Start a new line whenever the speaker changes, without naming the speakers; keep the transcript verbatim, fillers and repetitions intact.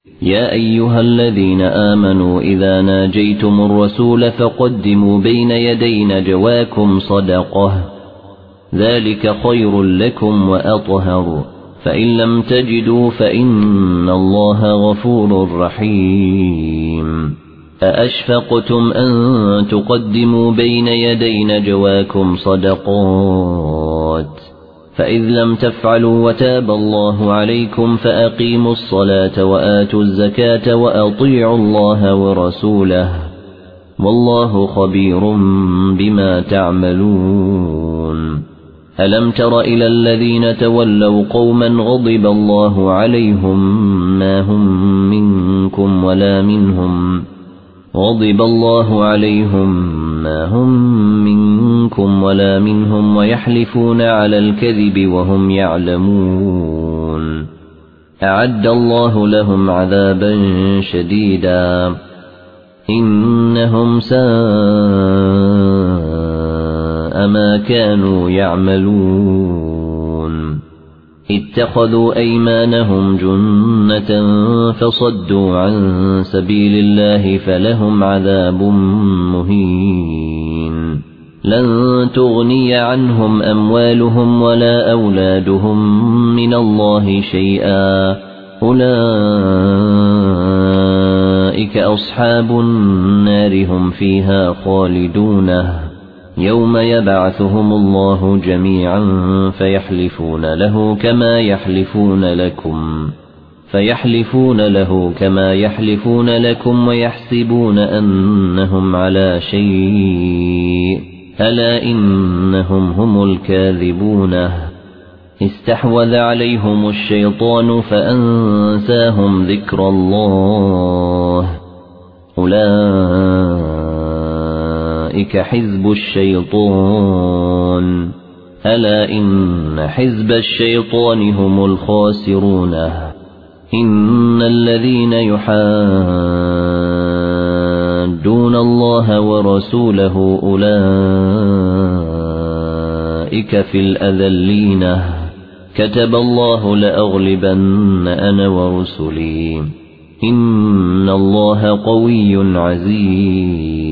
يا أيها الذين آمنوا إذا ناجيتم الرسول فقدموا بين يدي نجواكم صدقة ذلك خير لكم وأطهر فإن لم تجدوا فإن الله غفور رحيم أأشفقتم أن تقدموا بين يدي نجواكم صدقات فإذ لم تفعلوا وتاب الله عليكم فأقيموا الصلاة وآتوا الزكاة وأطيعوا الله ورسوله والله خبير بما تعملون ألم تر إلى الذين تولوا قوما غضب الله عليهم ما هم منكم ولا منهم غضب الله عليهم ما هم منكم ولا منهم ويحلفون على الكذب وهم يعلمون أعد الله لهم عذابا شديدا إنهم ساء ما كانوا يعملون اتخذوا أيمانهم جنة فصدوا عن سبيل الله فلهم عذاب مهين لن تغني عنهم أموالهم ولا أولادهم من الله شيئا أولئك أصحاب النار هم فيها خالدون يوم يبعثهم الله جميعا فيحلفون له كما يحلفون لكم فيحلفون له كما يحلفون لكم ويحسبون أنهم على شيء ألا إنهم هم الكاذبون استحوذ عليهم الشيطان فأنساهم ذكر الله أولئك حزب الشيطان ألا إن حزب الشيطان هم الخاسرون إن الذين يحادون الله ورسوله أولئك في الأذلين كتب الله لأغلبن أنا ورسلي إن الله قوي عزيز